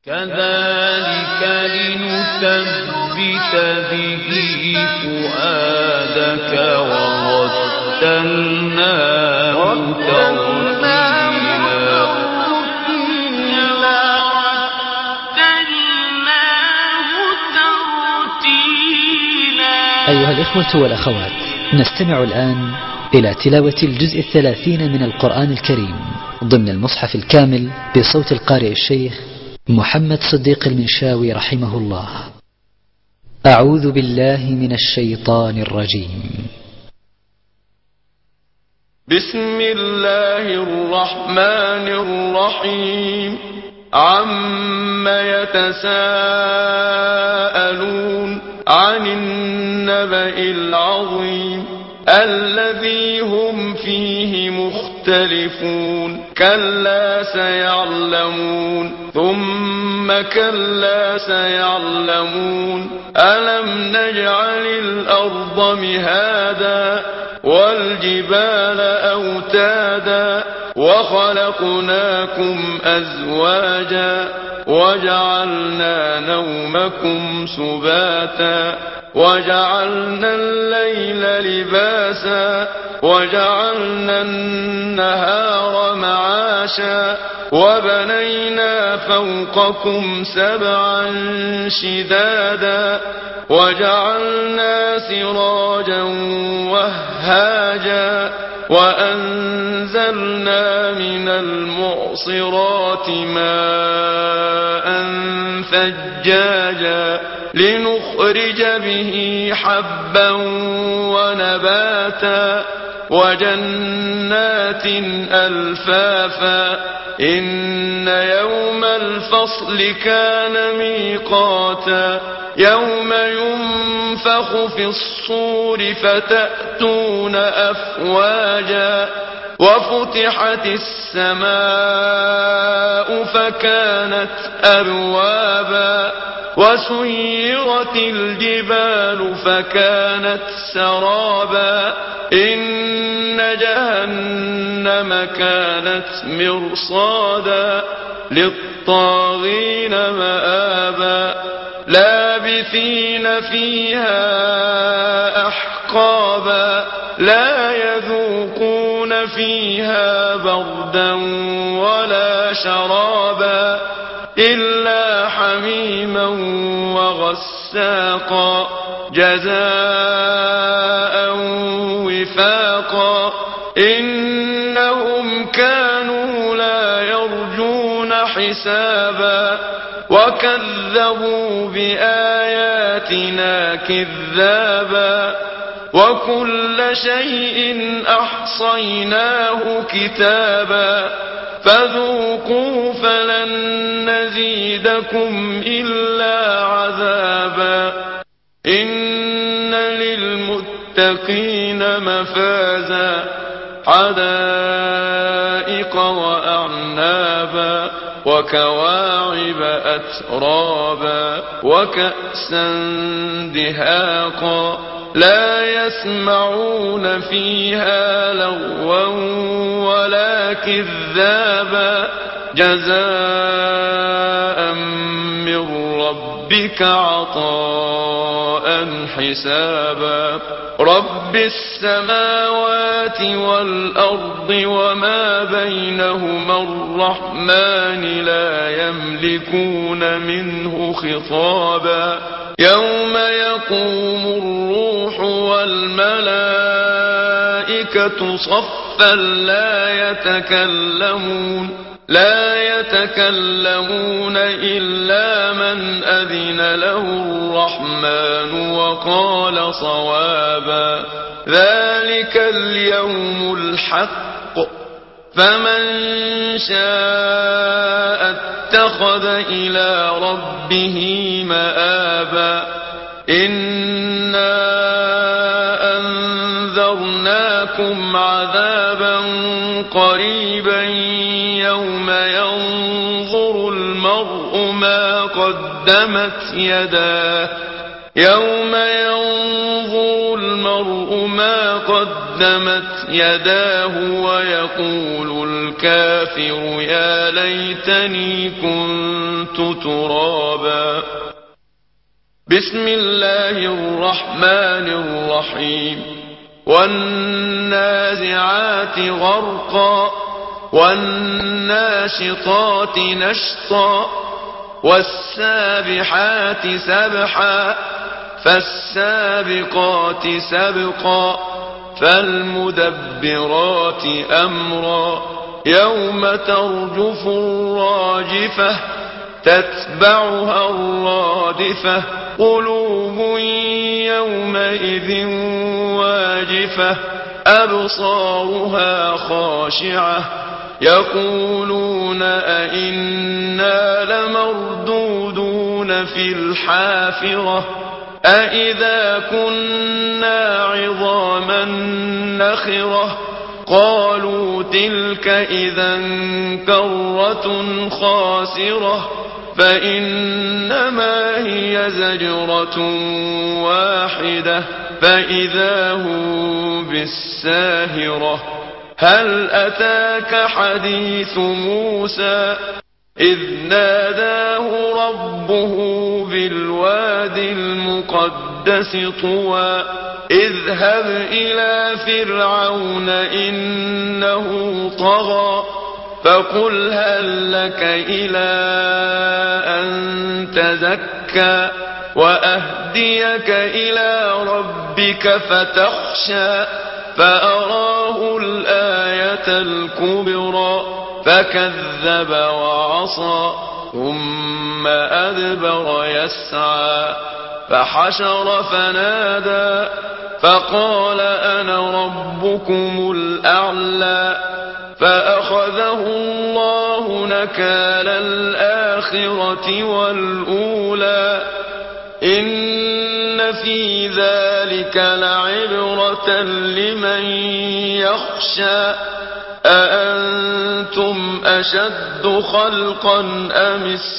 كذلك لنثبت به فؤادك ورتلناه ترتيلا. أيها الإخوة والأخوات، نستمع الآن إلى تلاوة الجزء 30 من القرآن الكريم ضمن المصحف الكامل بصوت القارئ الشيخ محمد صديق المنشاوي رحمه الله. أعوذ بالله من الشيطان الرجيم. بسم الله الرحمن الرحيم. عم يتساءلون عن النبأ العظيم الذي هم فيه مختلفون. كلا سيعلمون ثم كلا سيعلمون. ألم نجعل الأرض مهادا والجبال أوتادا وخلقناكم أزواجا وجعلنا نومكم سباتا وجعلنا الليل لباسا وجعلنا النهار معاشا وبنينا فوقكم سبعا شدادا وجعلنا سراجا وهاجا وأنزلنا من المعصرات ماء ثجاجا لنخرج به حبا ونباتا وجنات ألفافا. إن يوم الفصل كان ميقاتا يوم ينفخ في الصور فتأتون أفواجا وفتحت السماء فكانت أبوابا وسيرت الجبال فكانت سرابا. إن جهنم كانت مرصادا للطاغين مآبا لابثين فيها أحقابا لا يذوقون فيها بردا ولا شرابا إلا حميما وغساقا جزاء وفاقا. إنهم كانوا لا يرجون حسابا وكذبوا بآياتنا كذابا وكل شيء أحصيناه كتابا فذوقوا فلن نزيدكم إلا عذابا. إن للمتقين مفازا حدائق وأعنابا وكواعب أترابا وكأسا دهاقا لا يسمعون فيها لغوا ولا كذابا جزاء من ربك عطاء حسابا. رب السماوات والأرض وما بينهما الرحمن لا يملكون منه خطابا. يوم يقوم الروح والملائكة صفا لا يتكلمون إلا من أذن له الرحمن وقال صوابا. ذلك اليوم الحق فمن شاء اتخذ إلى ربه مآبا. إنا أنذرناكم عذابا قريبا يوم ينظر المرء ما قدمت يداه يوم ينظر المرء ما قدمت يداه ويقول الكافر يا ليتني كنت ترابا. بسم الله الرحمن الرحيم. والنازعات غرقا والناشطات نشطا والسابحات سبحا فالسابقات سبقا فالمدبرات أمرا يوم ترجف الراجفة تتبعها الرادفة قلوب يومئذ واجفة أبصارها خاشعة يقولون أئنا لمردودون في الحافرة أئذا كنا عظاما نخرة قالوا تلك إذا كرة خاسرة فإنما هي زجرة واحدة فإذا هم بالساهرة. هل أتاك حديث موسى إذ ناداه ربه بالواد المقدس طوى اذهب إلى فرعون إنه طغى فقل هل لك إلى أن تزكى وأهديك إلى ربك فتخشى فأراه الآية الكبرى فكذب وعصى ثم أدبر يسعى فحشر فنادى فقال أنا ربكم الأعلى فأخذه الله نكال الآخرة والأولى إن في ذلك لعبرة لمن يخشى أأنتم أشد خلقا أم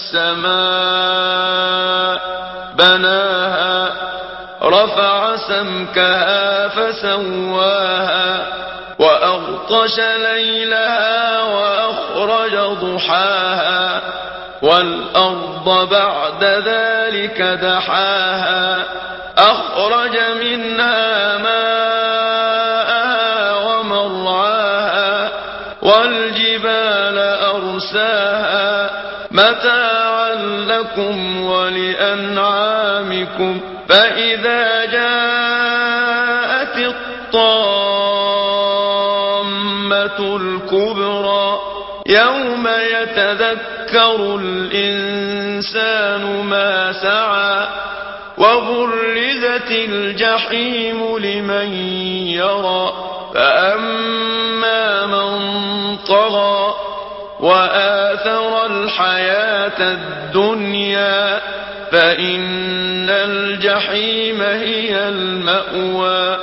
السماء بناها رفع سمكها فسواها وأغطش ليلها وأخرج ضحاها والأرض بعد ذلك دحاها أخرج منها ماءها ومرعاها والجبال أرساها متاعا لكم ولأنعامكم فإذا جاءت الطامة الكبرى يوم يتذكر الإنسان ما سعى وبرزت الجحيم لمن يرى فأما من طغى وآثر الحياة الدنيا فإن الجحيم هي المأوى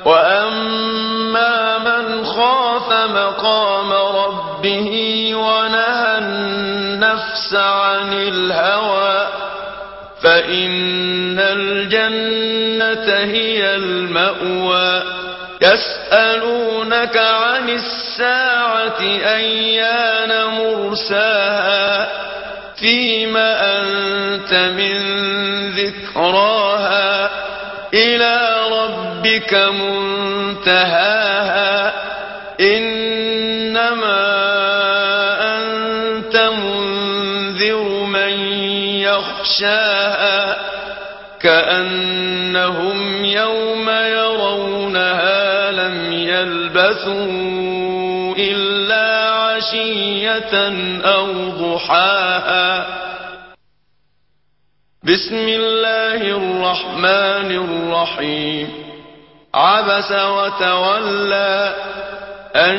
وأما من خاف مقام ربه ونهى النفس عن الهوى فإن الجنة هي المأوى يسألونك عن الساعة أيان مرساها فيما أنت من ذكراها إلى ربك منتهاها إنما أنت منذر من يخشاها كأنهم يوم يرونها لم يلبثوا إلا عشية أو ضحاها. بسم الله الرحمن الرحيم. عبس وتولى أن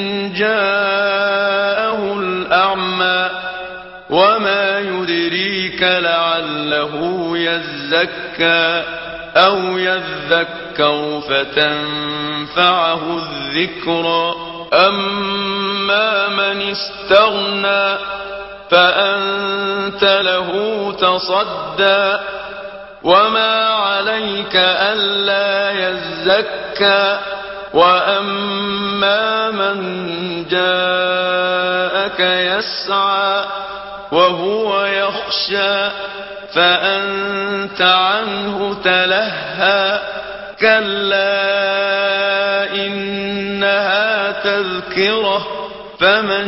جاءه الأعمى وما يدريك لعله يزكى أو يذكر فتنفعه الذكرى أما من استغنى فأنت له تصدى وما عليك ألا يزكى وأما من جاءك يسعى وهو يخشى فأنت عنه تلهى كلا إنها تذكرة فمن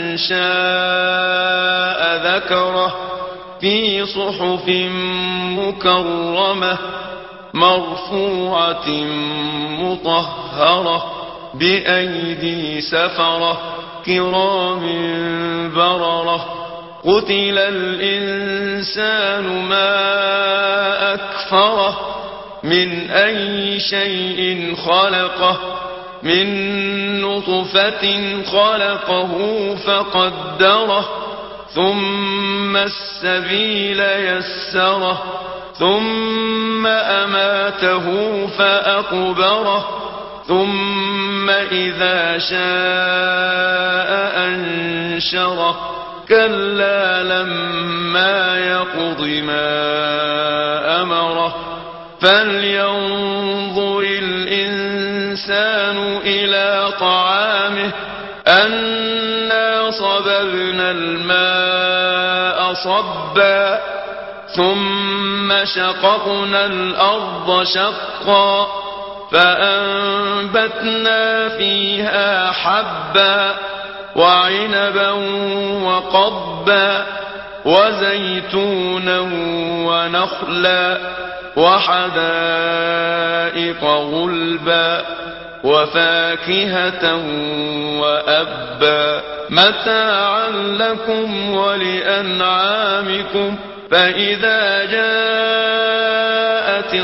شاء ذكره في صحف مكرمة مرفوعة مطهرة بأيدي سفرة كرام بررة قتل الإنسان ما أكفره من أي شيء خلقه من نطفة خلقه فقدره ثم السبيل يسره ثم أماته فأقبره ثم إذا شاء أنشره كلا لما يقض ما أمره فلينظر الإنسان إلى طعامه أنا صببنا الماء صبا ثم شققنا الأرض شقا فأنبتنا فيها حبا وعنبا وقضبا وزيتونا ونخلا وحدائق غلبا وفاكهة وأبا متاعا لكم ولأنعامكم فإذا جاءت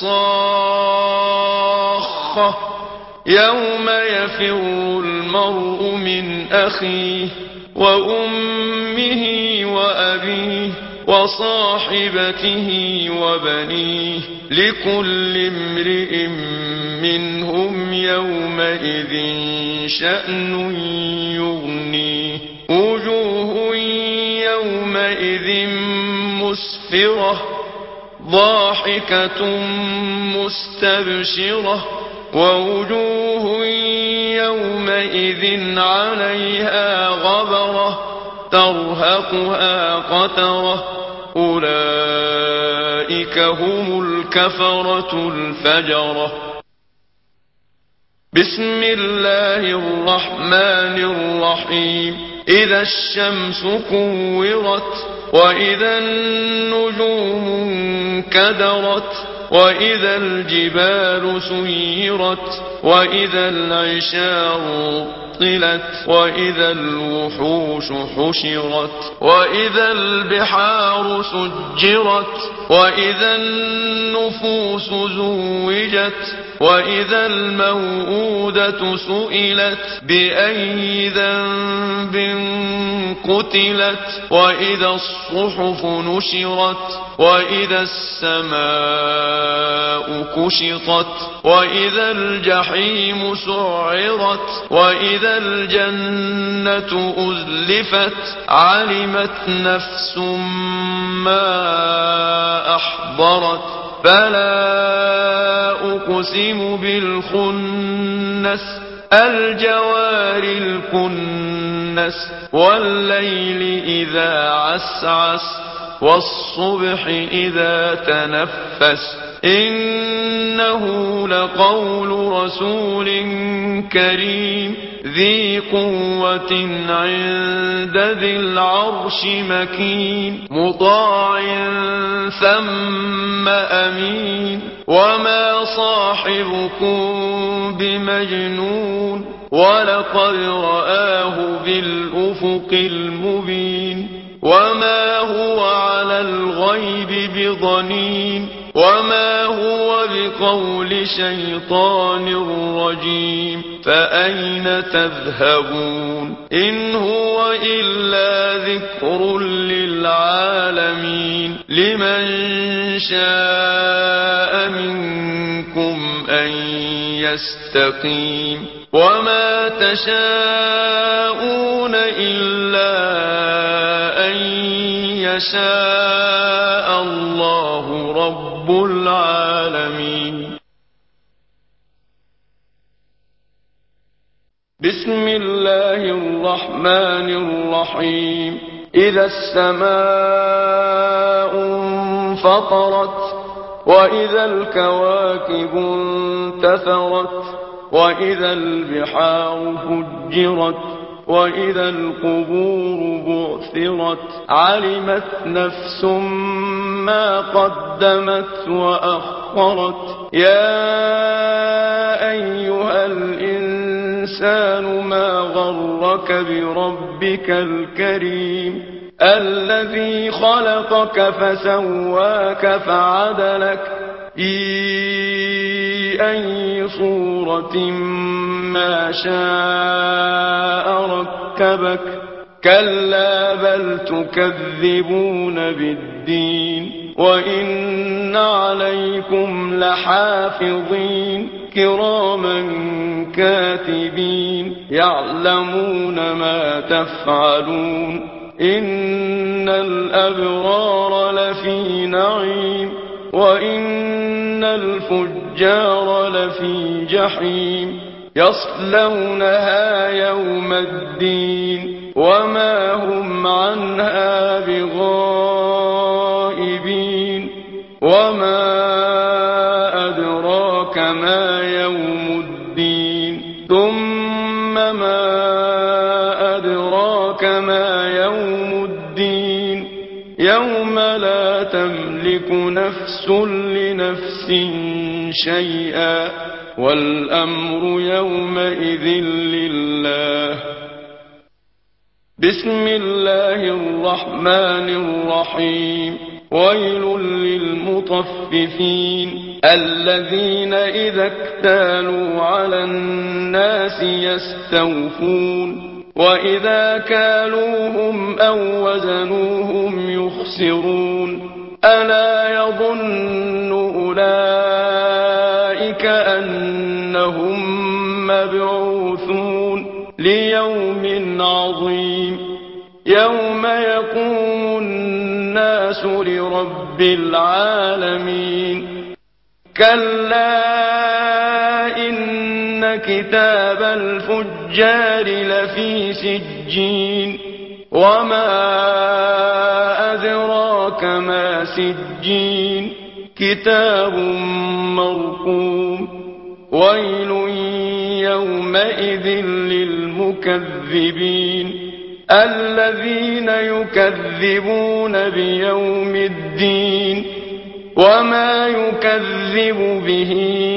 الصاخة يوم يفر المرء من أخيه وأمه وأبيه وصاحبته وبنيه لكل امرئ منهم يومئذ شأن يغنيه وجوه يومئذ مسفرة ضاحكة مستبشرة ووجوه يومئذ عليها غبرة ترهقها قترة أولئك هم الكفرة الفجرة بسم الله الرحمن الرحيم إذا الشمس كورت وإذا النجوم انكدرت وإذا الجبال سيرت وإذا العشار عطلت وإذا الوحوش حشرت وإذا البحار سجرت وإذا النفوس زوجت وإذا الموءودة سئلت بأي ذنب قتلت وإذا الصحف نشرت وإذا السماء كشطت وإذا الجحيم سعرت وإذا الجنة أزلفت علمت نفس ما أحضرت فلا أقسم بالخنس الجوار الكنس والليل إذا عسعس والصبح إذا تنفس إنه لقول رسول كريم ذي قوة عند ذي العرش مكين مطاع ثم أمين وما صاحبكم بمجنون ولقد رآه بالأفق المبين وما هو على الغيب بضنين وما هو بقول شيطان رجيم فأين تذهبون إن هو إلا ذكر للعالمين لمن شاء منكم أن يستقيم وما تشاءون إلا أن يشاء الله رب العالمين. بسم الله الرحمن الرحيم. إذا السماء انفطرت وإذا الكواكب انتثرت وإذا البحار فجرت وإذا القبور بعثرت علمت نفس ما قدمت وأخرت. يا أيها الإنسان ما غرك بربك الكريم الذي خلقك فسواك فعدلك في أي صورة ما شاء ركبك. كلا بل تكذبون بالدين وإن عليكم لحافظين كراما كاتبين يعلمون ما تفعلون. إن الأبرار لفي نعيم وإن الفجار لفي جحيم يصلونها يوم الدين وما هم عنها بغائبين. وما أدراك ما يوم الدين ثم ما أدراك ما يوم الدين يوم لا تملك نفس لنفس شيئا والأمر يومئذ لله. بسم الله الرحمن الرحيم. ويل للمطففين الذين إذا اكتالوا على الناس يستوفون وإذا كالوهم أو وزنوهم يخسرون. ألا يظن أولئك أنهم مبعوثون ليوم عظيم يوم يقوم الناس لرب العالمين. كلا إن كتاب الفجار لفي سجين وما أدراك ما سجين كتاب مرقوم. ويل يومئذ للمكذبين الذين يكذبون بيوم الدين وما يكذب به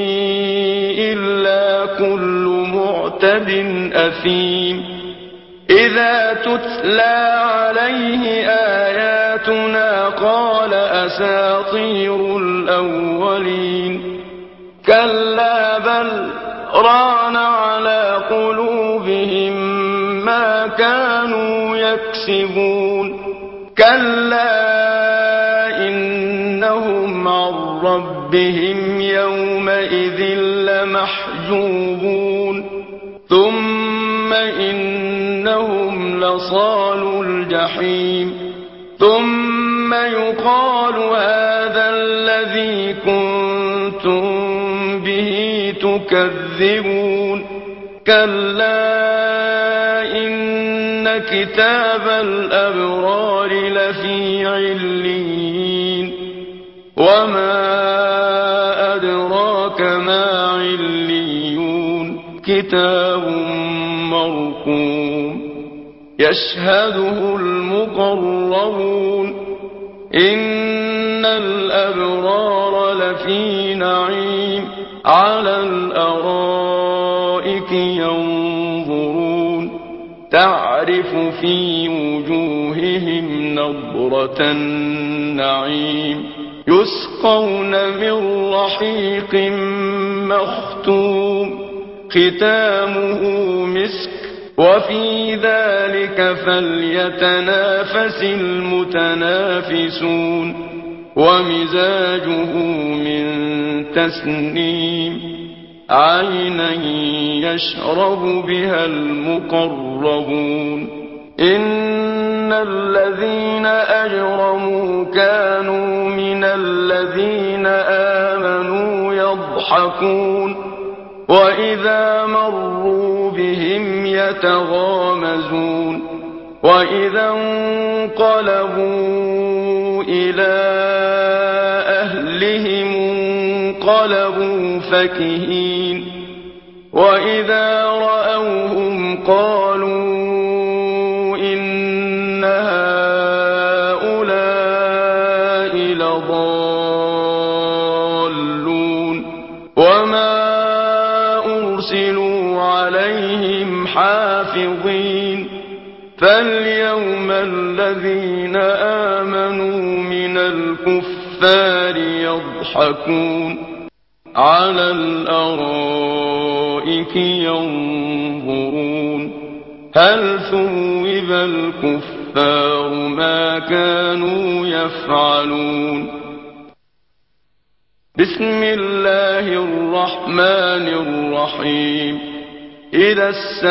إلا كل معتد أثيم. إذا تتلى عليه آياتنا قال أساطير الأولين. كلا بل ران على قلوبهم ما كانوا يكسبون. كلا إنهم عن ربهم يومئذ لمحجوبون. ثم إنهم لصالو الجحيم. ثم يقال هذا الذي كنتم به تكذبون. كلا إن كتاب الأبرار لفي عليين وما أدراك ما عليون كتاب مرقوم يشهده المقربون. إن الأبرار لفي نعيم على الأرائك ينظرون تعرف في وجوههم نضرة النعيم يسقون من رحيق مختوم ختامه مسك وفي ذلك فليتنافس المتنافسون. ومزاجه من تسنيم عينا يشرب بها المقربون. إن الذين أجرموا كانوا من الذين آمنوا يضحكون وإذا مروا بهم يتغامزون وإذا انقلبوا إلى أهلهم انقلبوا فكهين وإذا رأوهم قالوا إن هؤلاء لضالون وما أرسلوا عليهم حافظين فاليوم الذين آمنوا من الكفار يضحكون على الأرائك ينظرون هل ثوب الكفار ما كانوا يفعلون بسم الله الرحمن الرحيم إذا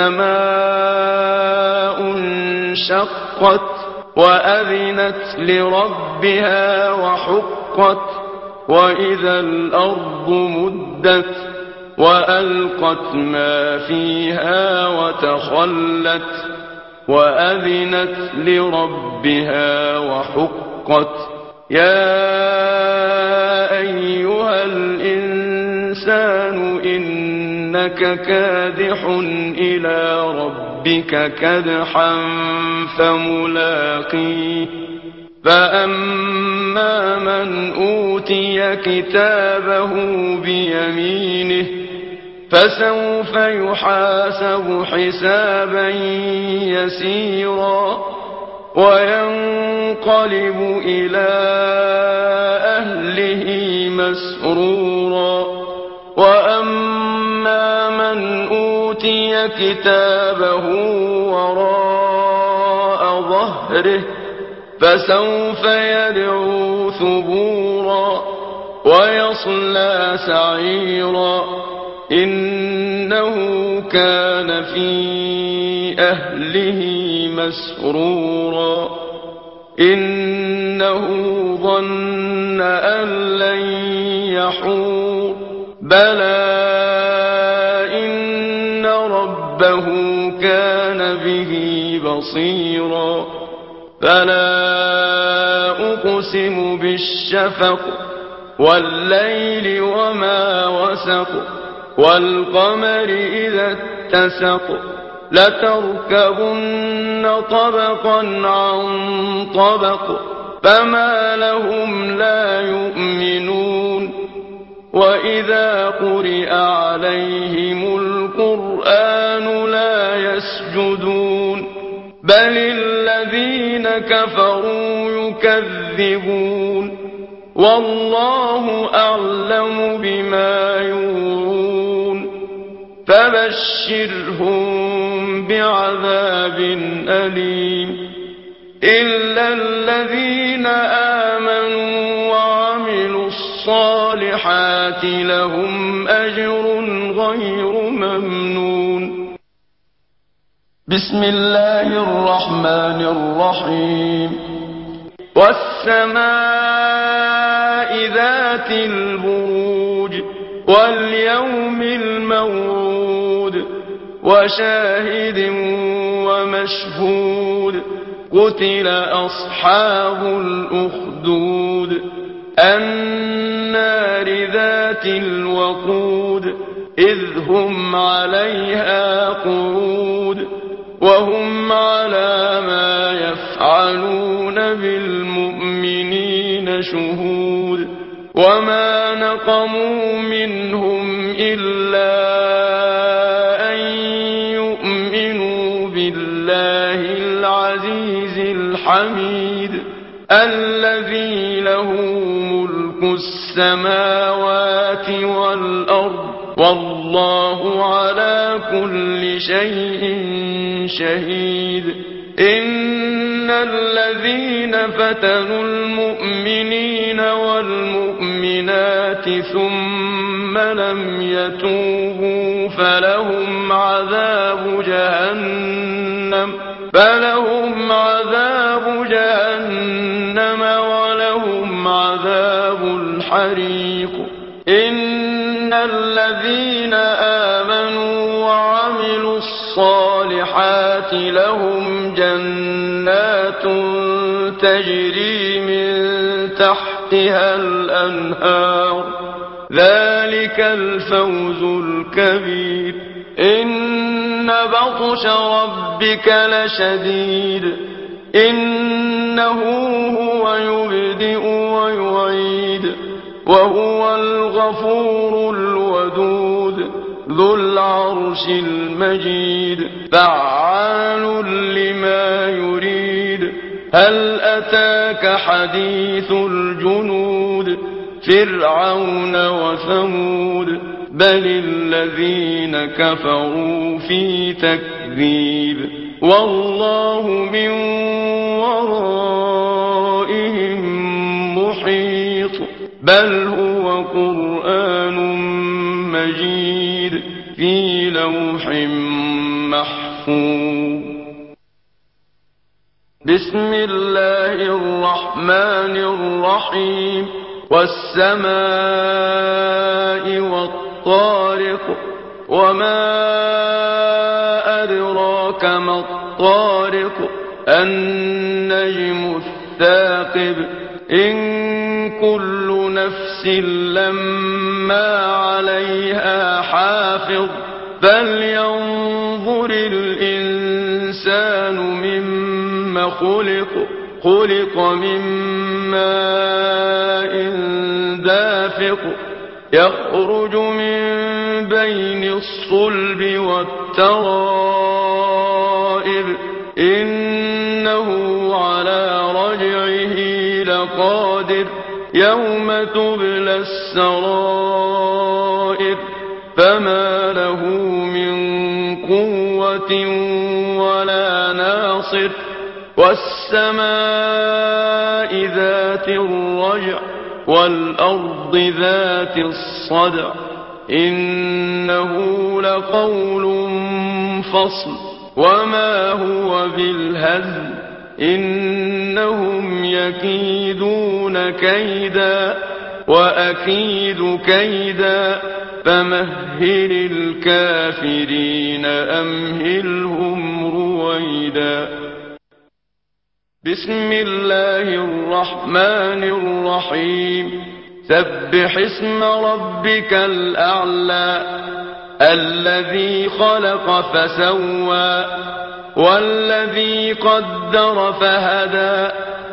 السماء انشقت وأذنت لربها وحقت وإذا الأرض مدت وألقت ما فيها وتخلت وأذنت لربها وحقت يا أيها الإنسان إنك كادح إلى ربك كدحا فملاقيه فأما من أوتي كتابه بيمينه فسوف يحاسب حسابا يسيرا وينقلب إلى أهله مسرورا وأما من أوتي كتابه وراء ظهره فسوف يدعو ثبورا ويصلى سعيرا إنه كان في أهله مسرورا إنه ظن أن لن يحور بلى إن ربه كان به بصيرا فلا أقسم بالشفق والليل وما وسق والقمر إذا اتسق لتركبن طبقا عن طبق فما لهم لا يؤمنون وإذا قرئ عليهم القرآن لا يسجدون بل الذين كفروا يكذبون والله أعلم بما يوعون فبشرهم بعذاب أليم إلا الذين آمنوا وعملوا الصالحات لهم أجر غير ممنون بسم الله الرحمن الرحيم والسماء ذات البروج واليوم الموعود وشاهد ومشهود قتل أصحاب الأخدود النار ذات الوقود إذ هم عليها قعود وهم على ما يفعلون بالمؤمنين شهود وما نقموا منهم إلا أن يؤمنوا بالله العزيز الحميد الذي له ملك السماوات والأرض والله على كل شيء شهيد إن الذين فتنوا المؤمنين والمؤمنات ثم لم يتوبوا فلهم فلهم عذاب جهنم ولهم عذاب الحريق. إن الذين آمنوا وعملوا الصالحات لهم جنات تجري من تحتها الأنهار، ذلك الفوز الكبير. إن بطش ربك لشديد، إنه هو يبدئ ويعيد، وهو الغفور الودود ذو العرش المجيد، فعال لما يريد. هل أتاك حديث الجنود فرعون وثمود بل الذين كفروا في تكذيب، والله من ورائهم محيط. بل هو قرآن مجيد في لوح محفوظ. بسم الله الرحمن الرحيم. والسماء والطارق، وما أدراك ما الطارق، النجم الثاقب. إن كل نفس لما عليها حافظ، فلينظر الإنسان مما خلق. خلق من ماء دافق، يخرج من بين الصلب والترائب، إنه على رجعه لقادر. يوم تبلى السرائر، فما له من قوة ولا ناصر. والسماء ذات الرجع، والأرض ذات الصدع، إنه لقول فصل، وما هو بالهزل. إنهم يكيدون كيدا وأكيد كيدا، فمهل الكافرين أمهلهم رويدا. بسم الله الرحمن الرحيم. سبح اسم ربك الأعلى الذي خلق فسوى، والذي قدر فهدى،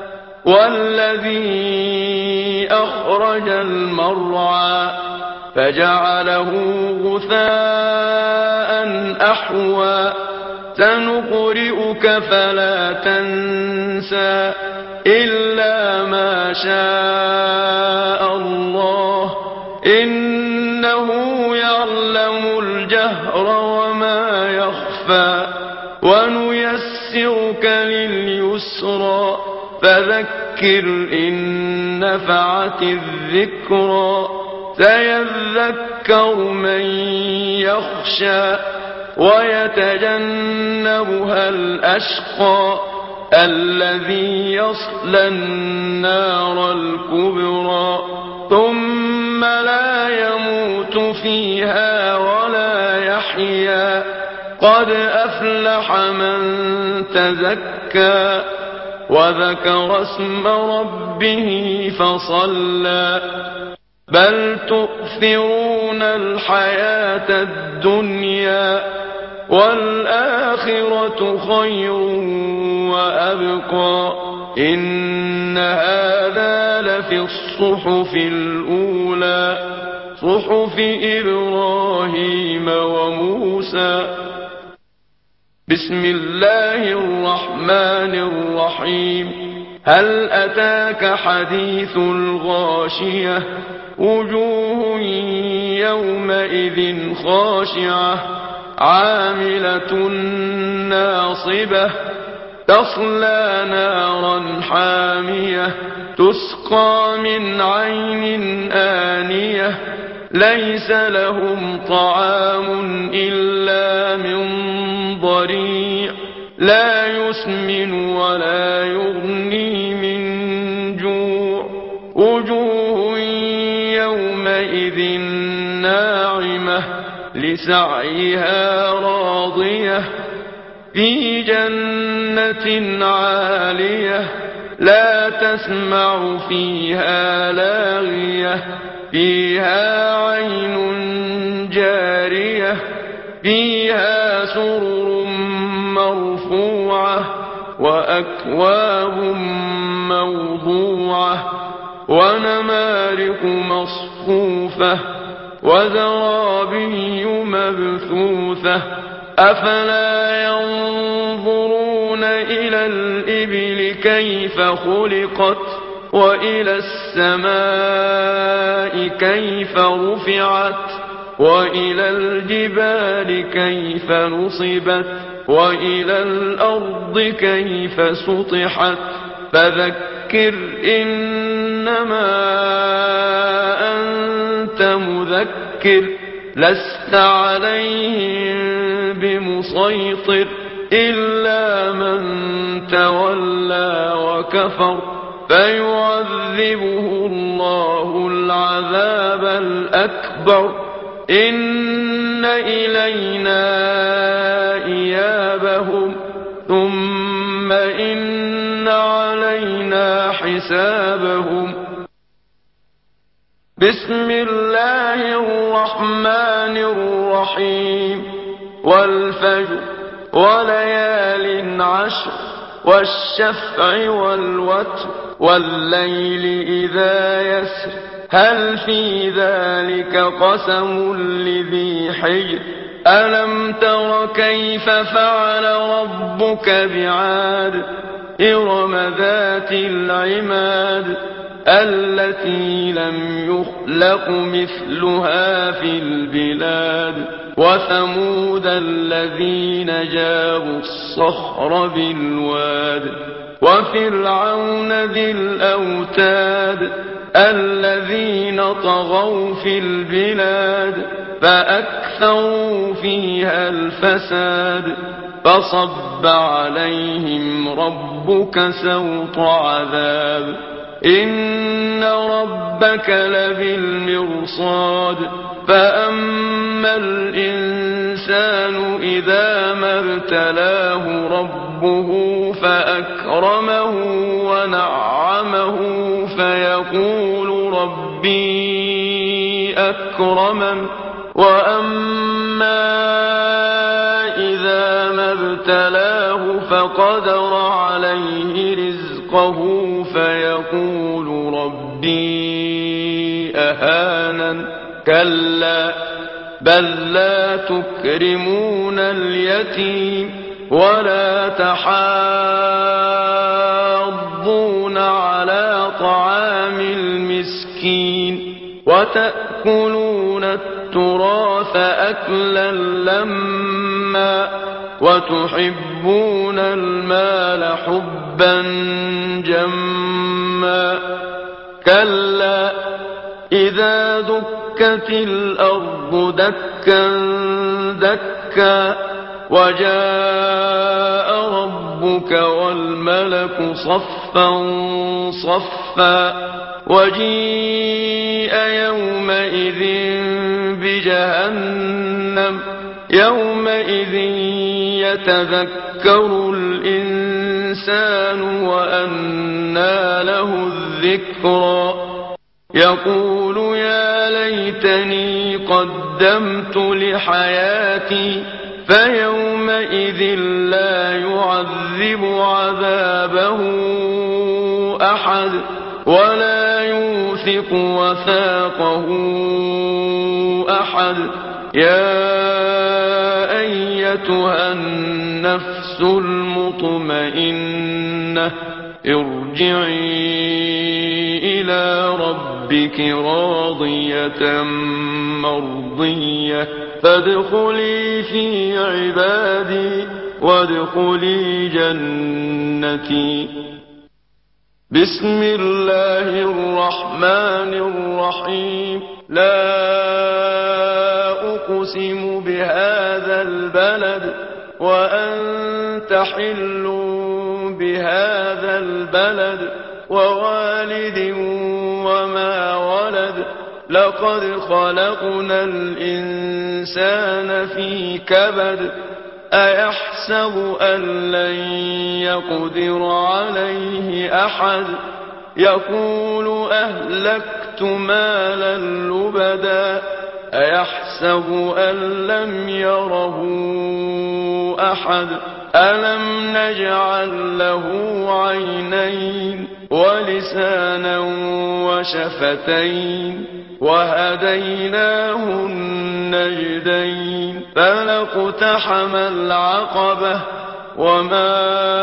والذي أخرج المرعى فجعله غثاء أحوى. سنقرئك فلا تنسى إلا ما شاء الله، إنه يعلم الجهر وما يخفى. ونيسرك لليسرى، فذكر إن نفعت الذكرى. سيذكر من يخشى ويتجنبها الأشقى الذي يصلى النار الكبرى، ثم لا يموت فيها ولا يحيا. قد أفلح من تزكى وذكر اسم ربه فصلى. بل تؤثرون الحياة الدنيا، والآخرة خير وأبقى. إن هذا لفي الصحف الأولى، صحف إبراهيم وموسى. بسم الله الرحمن الرحيم. هل أتاك حديث الغاشية، وجوه يومئذ خاشعة عاملة ناصبة، تصلى نارا حامية، تسقى من عين آنية، ليس لهم طعام إلا من ضريع، لا يسمن ولا يغني من جوع وجوه يومئذ ناعمة لسعيها راضية في جنة عالية لا تسمع فيها لاغية فيها عين جارية فيها سرر مرفوعة وأكواب موضوعة ونمارق مصفوفة وزرابي مبثوثة أفلا ينظرون إلى الإبل كيف خلقت وإلى السماء كيف رفعت وإلى الجبال كيف نصبت وإلى الأرض كيف سطحت فذكر إنما أنت مذكر لست عليهم بمسيطر إلا من تولى وكفر فيعذبه الله العذاب الأكبر إن إلينا إيابهم ثم إن علينا حسابهم بسم الله الرحمن الرحيم والفجر وليال عشر والشفع والوتر والليل إذا يسر هل في ذلك قسم لذي حجر ألم تر كيف فعل ربك بعاد إرم ذات العماد التي لم يخلق مثلها في البلاد وثمود الذين جابوا الصخر بالواد وفرعون ذي الأوتاد الذين طغوا في البلاد فأكثروا فيها الفساد فصب عليهم ربك سوط عذاب إن ربك لبالمرصاد فأما الإنسان إذا ما ابتلاه ربه فأكرمه ونعمه فيقول ربي أكرمن وأما إذا ما ابتلاه فقدر عليه رزقه فيقول ربي أهانن كلا بل لا تكرمون اليتيم ولا تحاضون على طعام المسكين وتأكلون التراث أكلا لما وتحبون المال حبا جما كلا إذا دكت الأرض دكا دكا وجاء ربك والملك صفا صفا وجيء يومئذ بجهنم يومئذ يتذكر الإنسان وأنى له الذكرى يقول يا ليتني قدمت لحياتي فيومئذ لا يعذب عذابه أحد ولا يوثق وثاقه أحد يا أيتها النفس المطمئنة ارجعي إلى ربك راضية مرضية فادخلي في عبادي وادخلي جنتي بسم الله الرحمن الرحيم لا أقسم بهذا البلد وأنت حل بهذا البلد ووالد وما ولد لقد خلقنا الإنسان في كبد أيحسب أن لن يقدر عليه أحد يقول أهلكت مالا لبدا أيحسب أن لم يره أحد ألم نجعل له عينين ولسانا وشفتين وهديناه النجدين فلاقتحم العقبة وما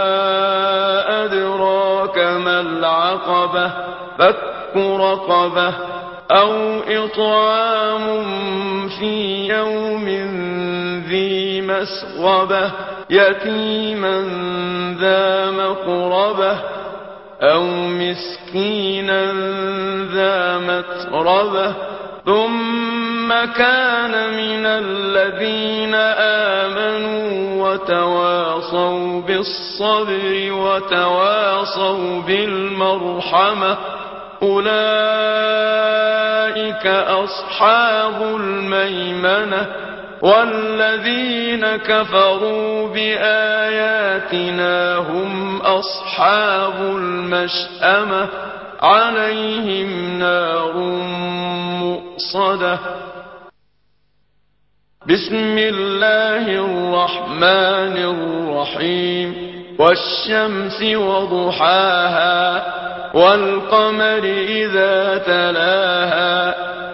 أدراك ما العقبة فك رقبة أو إطعام في يوم ذي مسغبة يتيما ذا مقربة أو مسكينا ذا متربة ثم كان من الذين آمنوا وتواصوا بالصبر وتواصوا بالمرحمة أولئك أصحاب الميمنة والذين كفروا بآياتنا هم أصحاب المشأمة عليهم نار مؤصدة بسم الله الرحمن الرحيم والشمس وضحاها والقمر إذا تلاها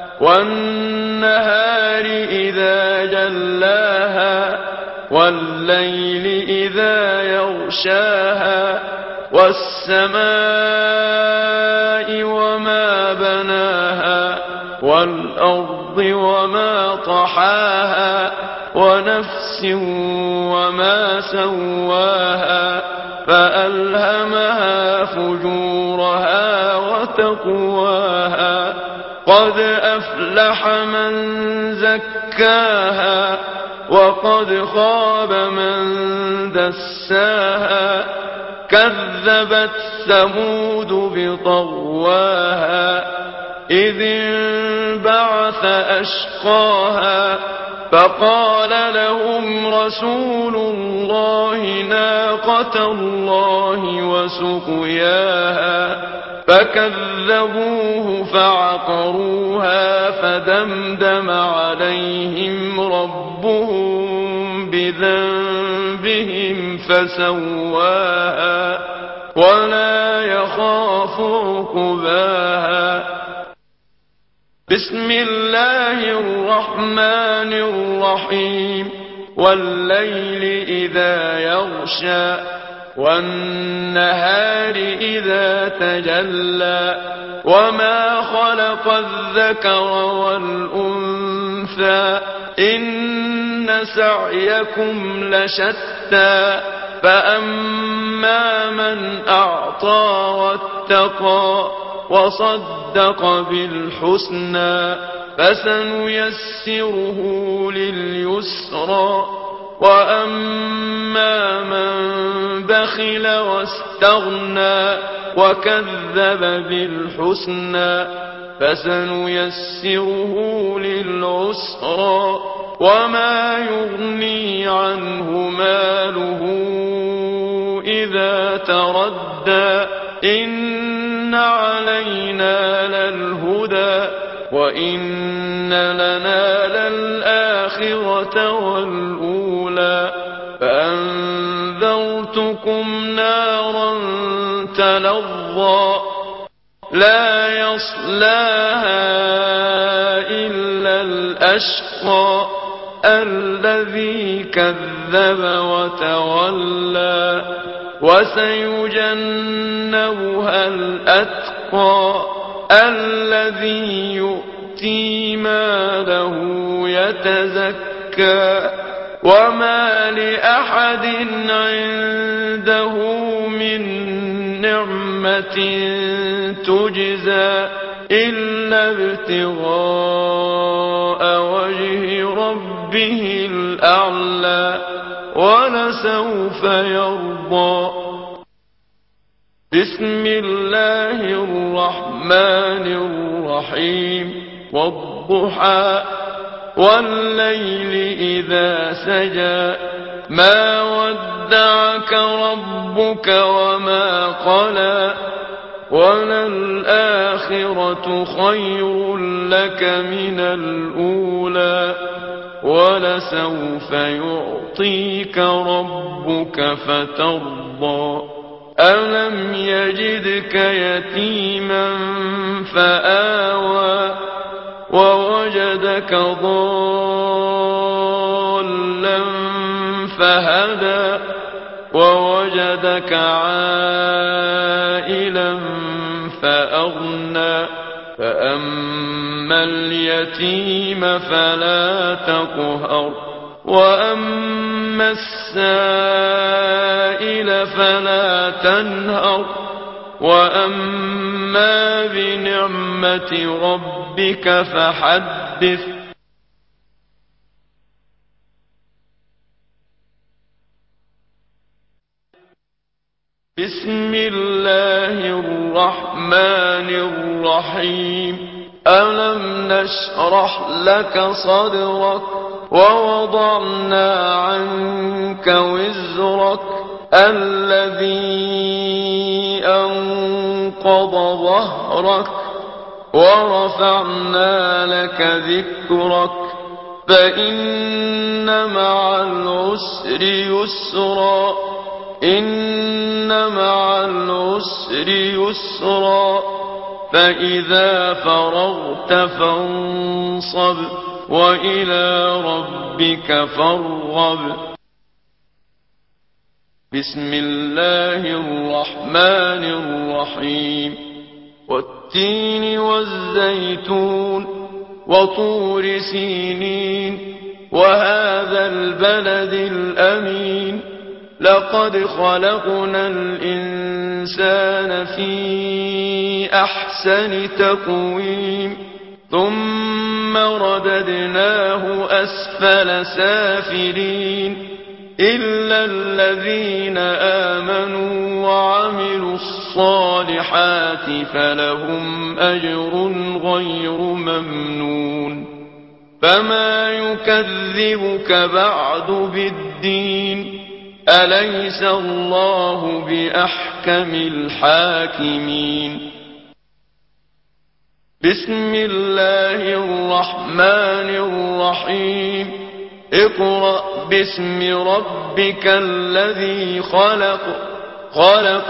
والنهار إذا جلاها والليل إذا يغشاها والسماء وما بناها والأرض وما طحاها ونفس وما سواها فألهمها فجورها وتقواها قد أفلح من زكاها وقد خاب من دساها كذبت ثمود بطغواها إذ انبعث أشقاها فقال لهم رسول الله ناقة الله وسقياها فكذبوه فعقروها فدمدم عليهم ربهم بذنبهم فسواها ولا يخاف عقباها بسم الله الرحمن الرحيم والليل إذا يغشى والنهار إذا تجلى وما خلق الذكر والأنثى إن سعيكم لشتى فأما من أعطى واتقى وصدق بالحسنى فسنيسره لليسرى وأما من بخل واستغنى وكذب بالحسنى فسنيسره للعسرى وما يغني عنه ماله إذا تردى إن علينا للهدى وإن لنا للآخرة والأولى فأنذرتكم نارا تلظى لا يصلاها إلا الأشقى الذي كذب وتولى وسيجنبها الأتقى الذي يؤتي ماله يتزكى وما لأحد عنده من نعمة تجزى إلا ابتغاء وجه ربه الأعلى ولسوف يرضى. بسم الله الرحمن الرحيم. والضحى والليل إذا سجى ما ودعك ربك وما قلى وللآخرة خير لك من الأولى ولسوف يعطيك ربك فترضى. ألم يجدك يتيما فآوى ووجدك ضالا فهدى ووجدك عائلا فأغنى. فأما اليتيم فلا تقهر وأما السائل فلا تنهر وأما بنعمة ربك فحدث. بسم الله الرحمن الرحيم. ألم نشرح لك صدرك ووضعنا عنك وزرك الذي أنقض ظهرك ورفعنا لك ذكرك فإن مع العسر يسرا إن مع العسر يسرا فإذا فرغت فانصب وإلى ربك فارغب. بسم الله الرحمن الرحيم. والتين والزيتون وطور سينين وهذا البلد الأمين لقد خلقنا الإنسان في أحسن تقويم ثم رددناه أسفل سافلين إلا الذين آمنوا وعملوا الصالحات فلهم أجر غير ممنون. فما يكذبك بعد بالدين أليس الله بأحكم الحاكمين. بسم الله الرحمن الرحيم. اقرأ باسم ربك الذي خلق خلق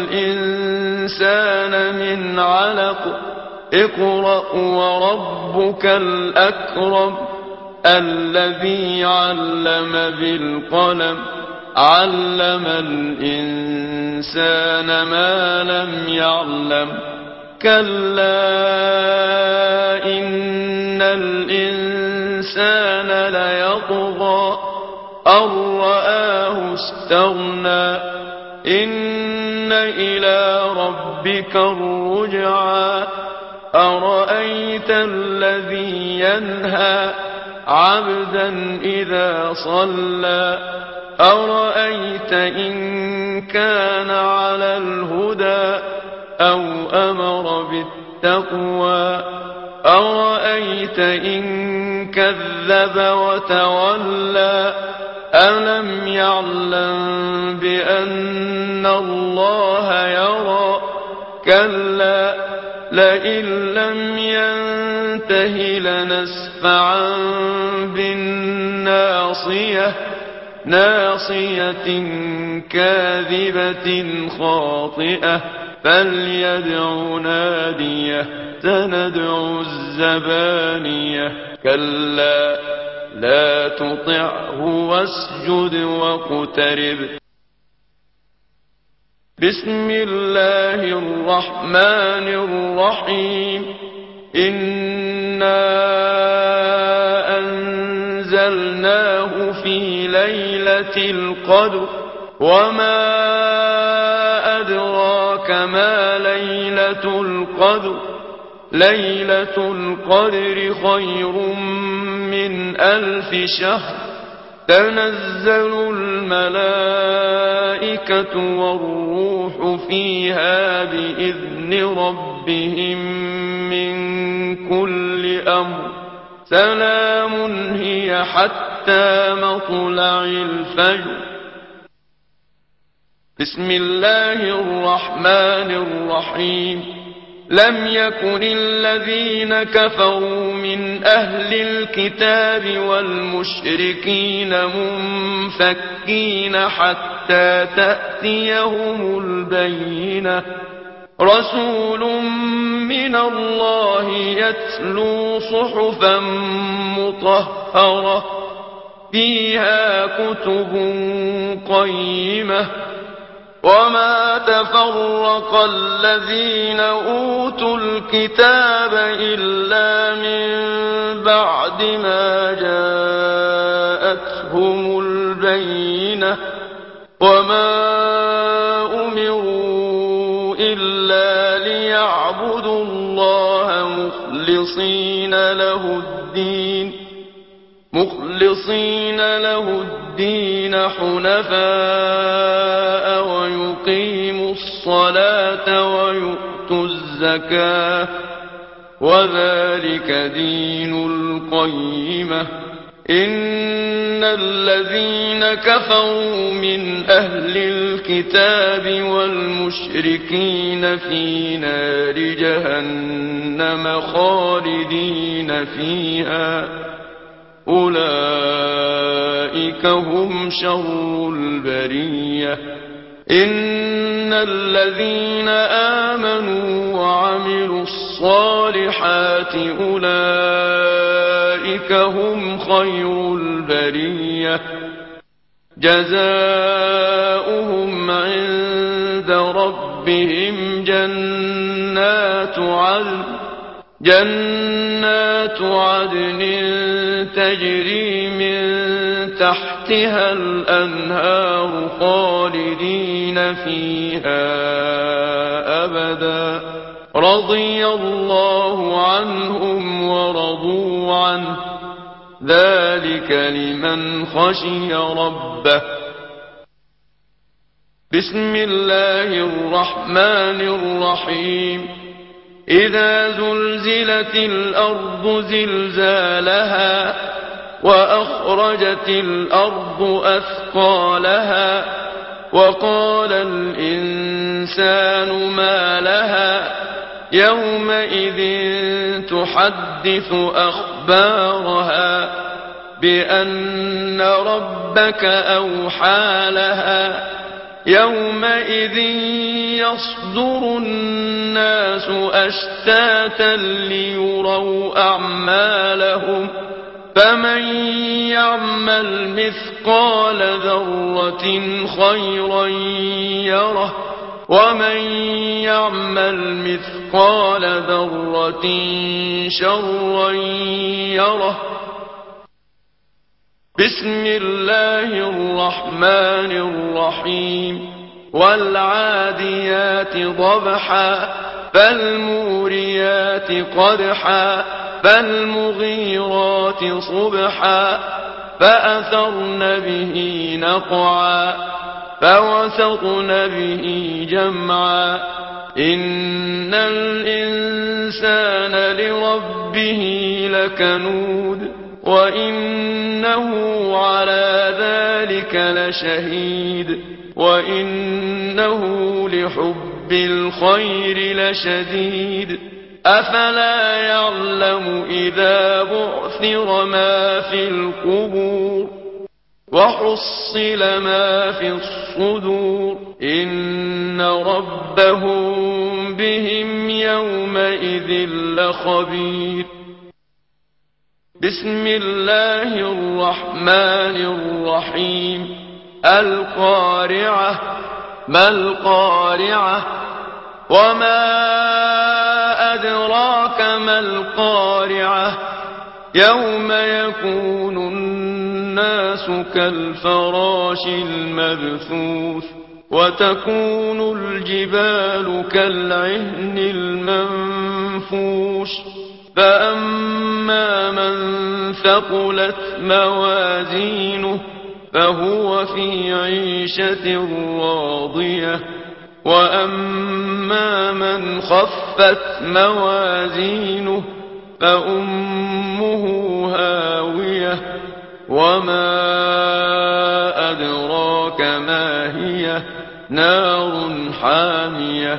الإنسان من علق اقرأ وربك الأكرم الذي علم بالقلم علم الإنسان ما لم يعلم كلا إن الإنسان ليطغى أن رآه استغنى إن إلى ربك الرجعى أرأيت الذي ينهى عبدا إذا صلى أرأيت إن كان على الهدى أو أمر بالتقوى أرأيت إن كذب وتولى ألم يعلم بأن الله يرى كلا لئن لم ينته لنسفعا بالناصية ناصية كاذبة خاطئة فليدع ناديه سندع الزبانية كلا لا تطعه واسجد واقترب. بسم الله الرحمن الرحيم. إنا أنزلناه في ليلة القدر وما أدراك ما ليلة القدر ليلة القدر خير من 1000 شهر تنزل الملائكة والروح فيها بإذن ربهم من كل أمر سلام هي حتى مطلع الفجر. بسم الله الرحمن الرحيم. لم يكن الذين كفروا من أهل الكتاب والمشركين منفكين حتى تأتيهم البينة. رسول من الله يتلو صحفا مطهرة فيها كتب قيمة. وما تفرق الذين أوتوا الكتاب إلا من بعد ما جاءتهم البينة. وما أمروا إلا ليعبدوا الله مخلصين له الدين حنفاء ويقيموا الصلاة ويؤتوا الزكاة وذلك دين القيمة. إن الذين كفروا من أهل الكتاب والمشركين في نار جهنم خالدين فيها أولئك هم شر البرية. إن الذين آمنوا وعملوا الصالحات أولئك هم خير البرية. جزاؤهم عند ربهم جنات عدن تجري من تحتها الأنهار خالدين فيها أبدا. رضي الله عنهم ورضوا عنه ذلك لمن خشي ربه. بسم الله الرحمن الرحيم. إذا زلزلت الأرض زلزالها وأخرجت الأرض أثقالها وقال الإنسان ما لها يومئذ تحدث أخبارها بأن ربك أوحى لها. يومئذ يصدر الناس أشتاتا ليروا أعمالهم فمن يعمل مثقال ذرة خيرا يره ومن يعمل مثقال ذرة شرا يره. بسم الله الرحمن الرحيم. والعاديات ضبحا فالموريات قدحا فالمغيرات صبحا فأثرن به نقعا فوسطن به جمعا. إن الإنسان لربه لكنود وإنه على ذلك لشهيد وإنه لحب الخير لشديد. أفلا يعلم إذا بعثر ما في القبور وحصل ما في الصدور إن ربهم بهم يومئذ لخبير. بسم الله الرحمن الرحيم. القارعة ما القارعة وما أدراك ما القارعة يوم يكون الناس كالفراش المبثوث وتكون الجبال كالعهن المنفوش فأما من ثقلت موازينه فهو في عيشة راضية وأما من خفت موازينه فأمه هاوية وما أدراك ما هي نار حامية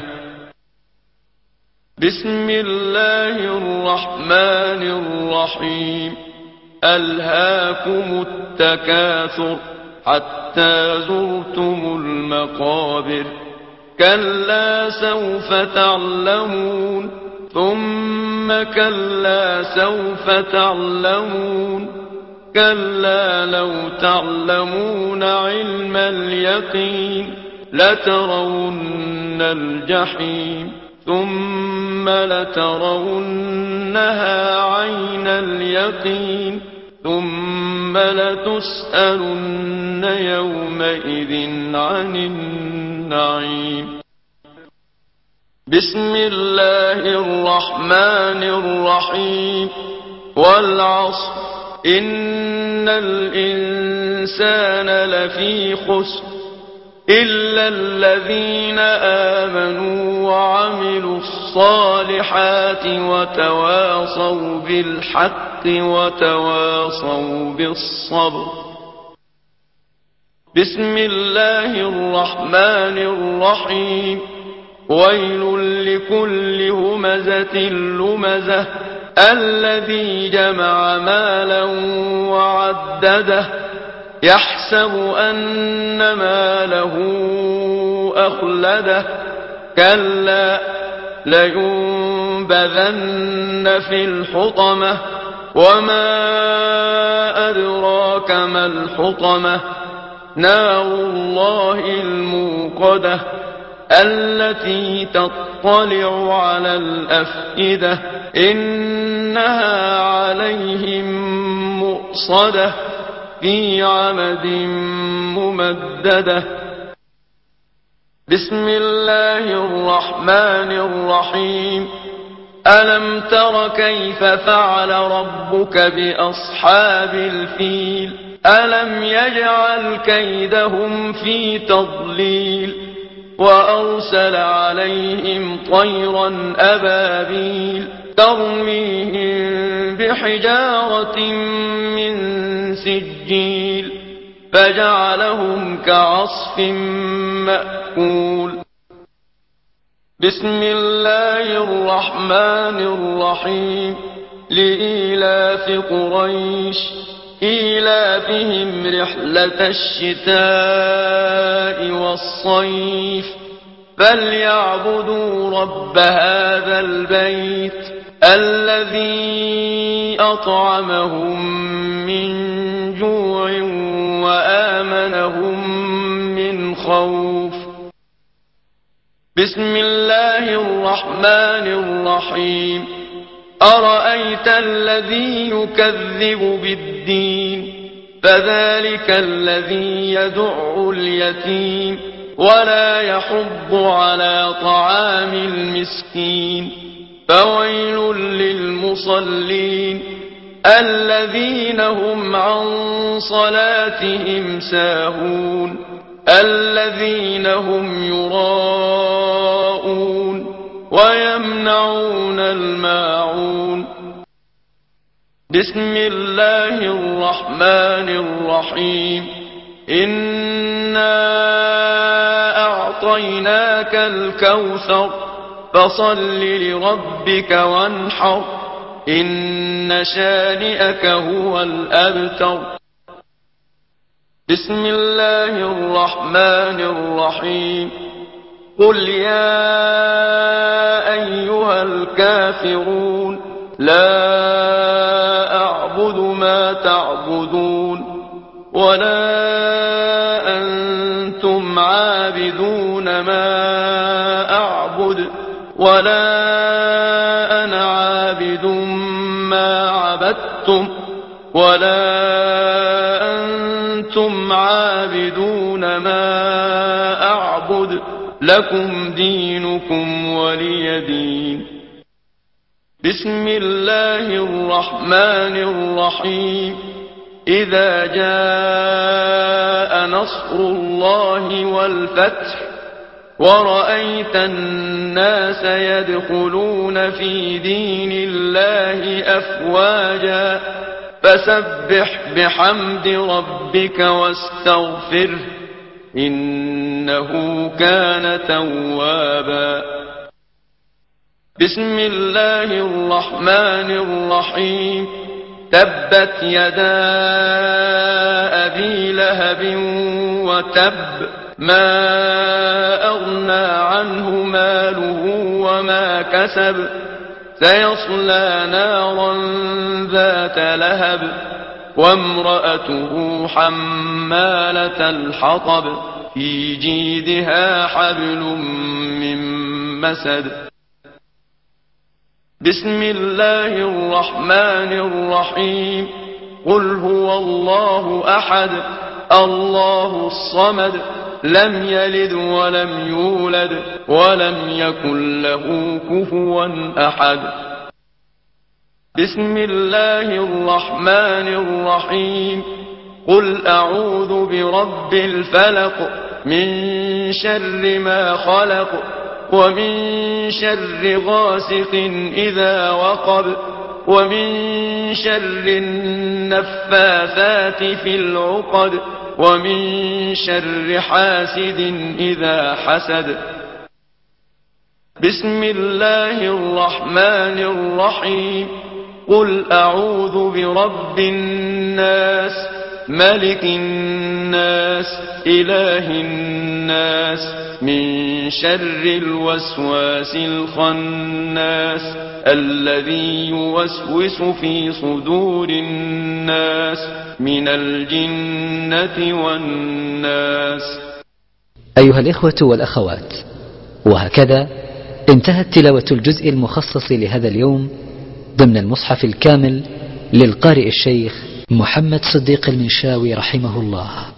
بسم الله الرحمن الرحيم ألهاكم التكاثر حتى زرتم المقابر كلا سوف تعلمون ثم كلا سوف تعلمون كلا لو تعلمون علم اليقين لترون الجحيم ثم لترونها عين اليقين ثم لتسألن يومئذ عن النعيم بسم الله الرحمن الرحيم والعصر إن الإنسان لفي خسر إلا الذين آمنوا وعملوا الصالحات وتواصوا بالحق وتواصوا بالصبر بسم الله الرحمن الرحيم ويل لكل همزة لمزة الذي جمع مالا وعدده يحسب أن ماله أخلده كلا لينبذن في الحطمة وما أدراك ما الحطمة نار الله الموقدة التي تطلع على الأفئدة إنها عليهم مؤصدة في عمد ممددة بسم الله الرحمن الرحيم ألم تر كيف فعل ربك بأصحاب الفيل ألم يجعل كيدهم في تضليل وأرسل عليهم طيرا أبابيل ترميهم بحجارة من سجيل فجعلهم كعصف مأكول بسم الله الرحمن الرحيم لإيلاف قريش إيلافهم رحلة الشتاء والصيف فليعبدوا رب هذا البيت الذي أطعمهم من جوع وآمنهم من خوف بسم الله الرحمن الرحيم أرأيت الذي يكذب بالدين فذلك الذي يدع اليتيم ولا يحض على طعام المسكين فويل للمصلين الذين هم عن صلاتهم ساهون الذين هم يراءون ويمنعون الماعون بسم الله الرحمن الرحيم إنا أعطيناك الكوثر فصل لربك وانحر إن شانئك هو الأبتر بسم الله الرحمن الرحيم قل يا أيها الكافرون لا أعبد ما تعبدون ولا أنتم عابدون ما أعبد ولا أنا عابد ما عبدتم ولا أنتم عابدون ما أعبد لكم دينكم ولي دين بسم الله الرحمن الرحيم إذا جاء نصر الله والفتح ورأيت الناس يدخلون في دين الله أفواجا فسبح بحمد ربك واستغفره إنه كان توابا بسم الله الرحمن الرحيم تبت يدا أبي لهب وتب ما أغنى عنه ماله وما كسب سيصلى نارا ذات لهب وامرأته حمالة الحطب في جيدها حبل من مسد بسم الله الرحمن الرحيم قل هو الله أحد الله الصمد لم يلد ولم يولد ولم يكن له كفوا أحد بسم الله الرحمن الرحيم قل أعوذ برب الفلق من شر ما خلق ومن شر غاسق إذا وقب ومن شر النفاثات في العقد ومن شر حاسد إذا حسد بسم الله الرحمن الرحيم قل أعوذ برب الناس ملك الناس إله الناس من شر الوسواس الخناس الذي يوسوس في صدور الناس من الجنة والناس. أيها الإخوة والأخوات، وهكذا انتهت تلاوة الجزء المخصص لهذا اليوم ضمن المصحف الكامل للقارئ الشيخ محمد صديق المنشاوي رحمه الله.